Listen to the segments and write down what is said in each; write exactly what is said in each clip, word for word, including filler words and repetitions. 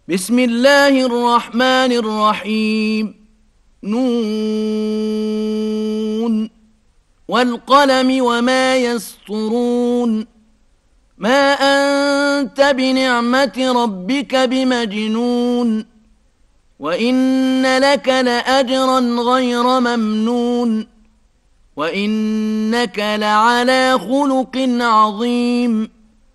بسم الله الرحمن الرحيم. نون والقلم وما يسطرون. ما أنت بنعمة ربك بمجنون، وإن لك لأجرا غير ممنون، وإنك لعلى خلق عظيم.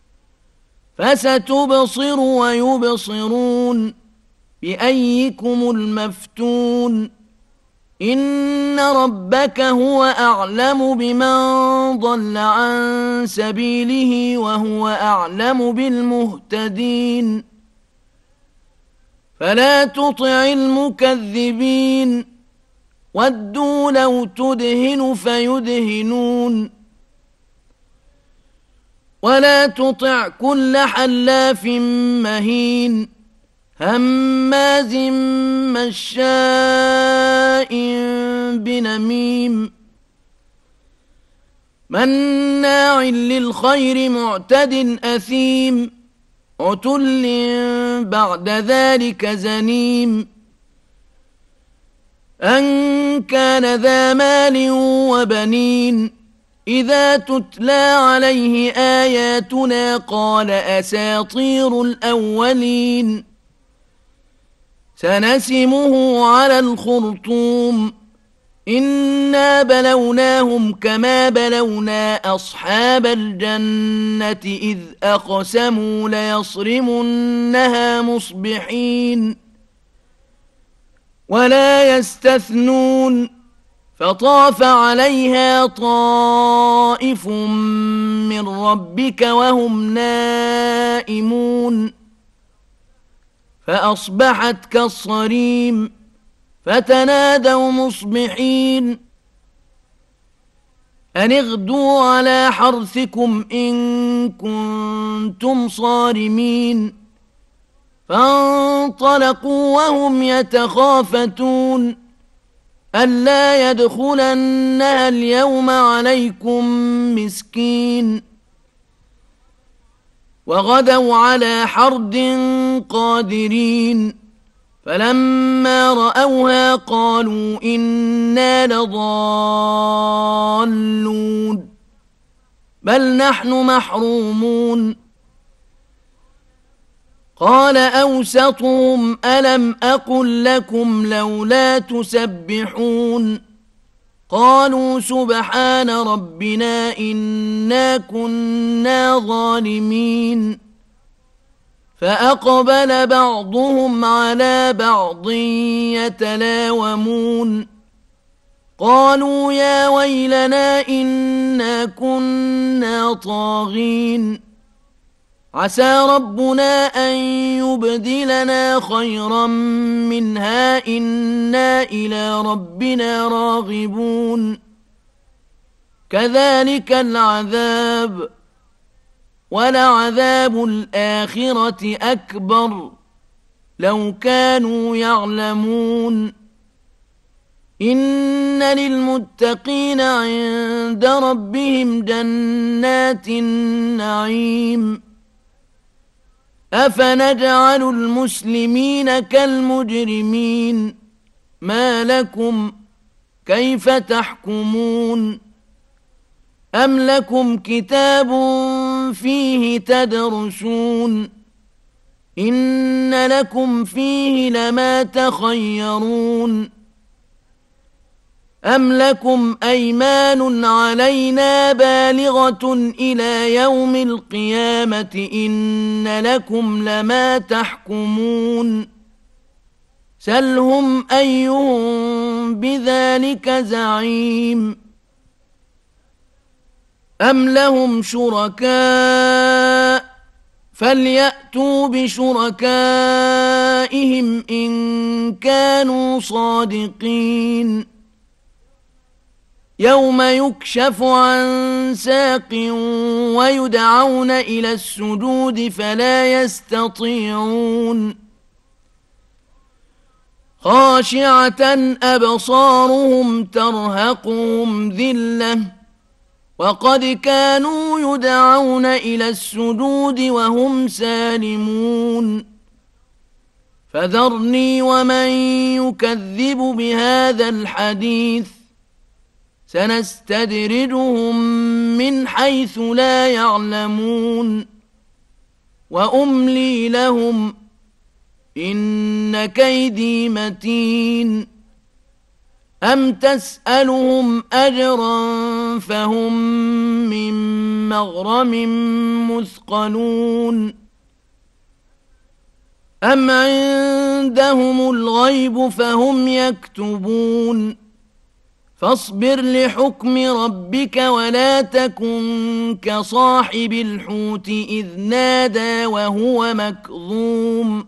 فستبصر ويبصرون بأيكم المفتون. إن ربك هو أعلم بمن ضل عن سبيله وهو أعلم بالمهتدين. فلا تطع المكذبين، ودوا لو تدهن فيدهنون. ولا تطع كل حلاف مهين، هماز مشاء بنميم، مناع للخير معتد أثيم، عتل بعد ذلك زنيم. أن كان ذا مال وبنين، إذا تتلى عليه آياتنا قال أساطير الأولين. سنسمه على الخرطوم، إنا بلوناهم كما بلونا أصحاب الجنة إذ أقسموا ليصرمنها مصبحين. ولا يستثنون، فطاف عليها طائف من ربك وهم نائمون، فأصبحت كالصريم. فتنادوا مصبحين أن اغدوا على حرثكم إن كنتم صارمين. فانطلقوا وهم يتخافتون ألا يدخلنها اليوم عليكم مسكين. وغدوا على حرد قادرين، فلما رأوها قالوا إنا لضالون بل نحن محرومون. قال أوسطهم ألم أقل لكم لولا تسبحون. قالوا سبحان ربنا إنا كنا ظالمين. فأقبل بعضهم على بعض يتلاومون قالوا يا ويلنا إنا كنا طاغين. عسى ربنا أن يبدلنا خيرا منها إنا إلى ربنا راغبون. كذلك العذاب، ولعذاب الآخرة أكبر لو كانوا يعلمون. إن للمتقين عند ربهم جنات النعيم. أفنجعل المسلمين كالمجرمين، ما لكم كيف تحكمون؟ أم لكم كتاب فيه تدرسون إن لكم فيه لما تخيرون. أم لكم أيمان علينا بالغة إلى يوم القيامة إن لكم لما تحكمون. سلهم أيهم بذلك زعيم. أم لهم شركاء فليأتوا بشركائهم إن كانوا صادقين. يوم يكشف عن ساق ويدعون إلى السجود فلا يستطيعون. خاشعة أبصارهم ترهقهم ذلة وقد كانوا يدعون إلى السجود وهم سالمون. فذرني ومن يكذب بهذا الحديث سنستدرجهم من حيث لا يعلمون وأملي لهم إن كيدي متين أم تسألهم أجرا فهم من مغرم مثقلون أم عندهم الغيب فهم يكتبون فاصبر لحكم ربك ولا تكن كصاحب الحوت إذ نادى وهو مكظوم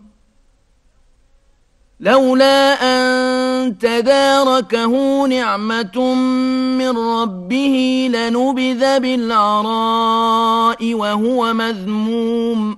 لولا أن تداركه نعمة من ربه لنبذ بالعراء وهو مذموم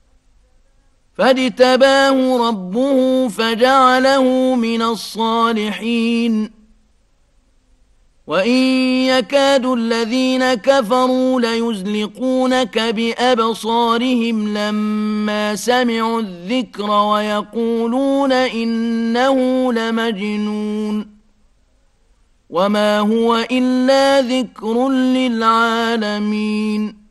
فاجتباه ربه فجعله من الصالحين وإن يكاد الذين كفروا ليزلقونك بأبصارهم لما سمعوا الذكر ويقولون إنه لمجنون وما هو إلا ذكر للعالمين